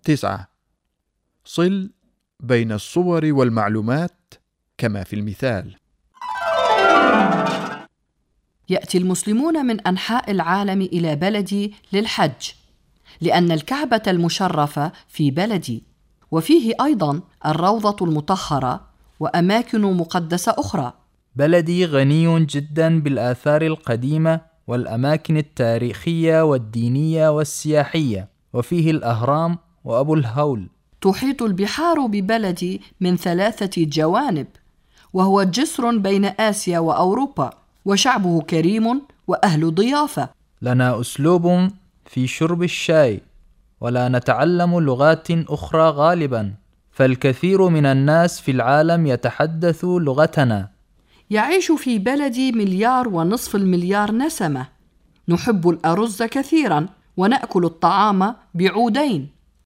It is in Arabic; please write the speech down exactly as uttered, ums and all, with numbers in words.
تسعة. صل بين الصور والمعلومات كما في المثال. يأتي المسلمون من أنحاء العالم إلى بلدي للحج، لأن الكعبة المشرفة في بلدي، وفيه أيضاً الروضة المطهرة وأماكن مقدسة أخرى. بلدي غني جداً بالآثار القديمة والأماكن التاريخية والدينية والسياحية، وفيه الأهرام وأبو الهول. تحيط البحار ببلدي من ثلاثة جوانب، وهو جسر بين آسيا وأوروبا، وشعبه كريم وأهل ضيافة. لنا أسلوب في شرب الشاي، ولا نتعلم لغات أخرى غالباً، فالكثير من الناس في العالم يتحدث لغتنا. يعيش في بلدي مليار ونصف المليار نسمة. نحب الأرز كثيراً ونأكل الطعام بعودين.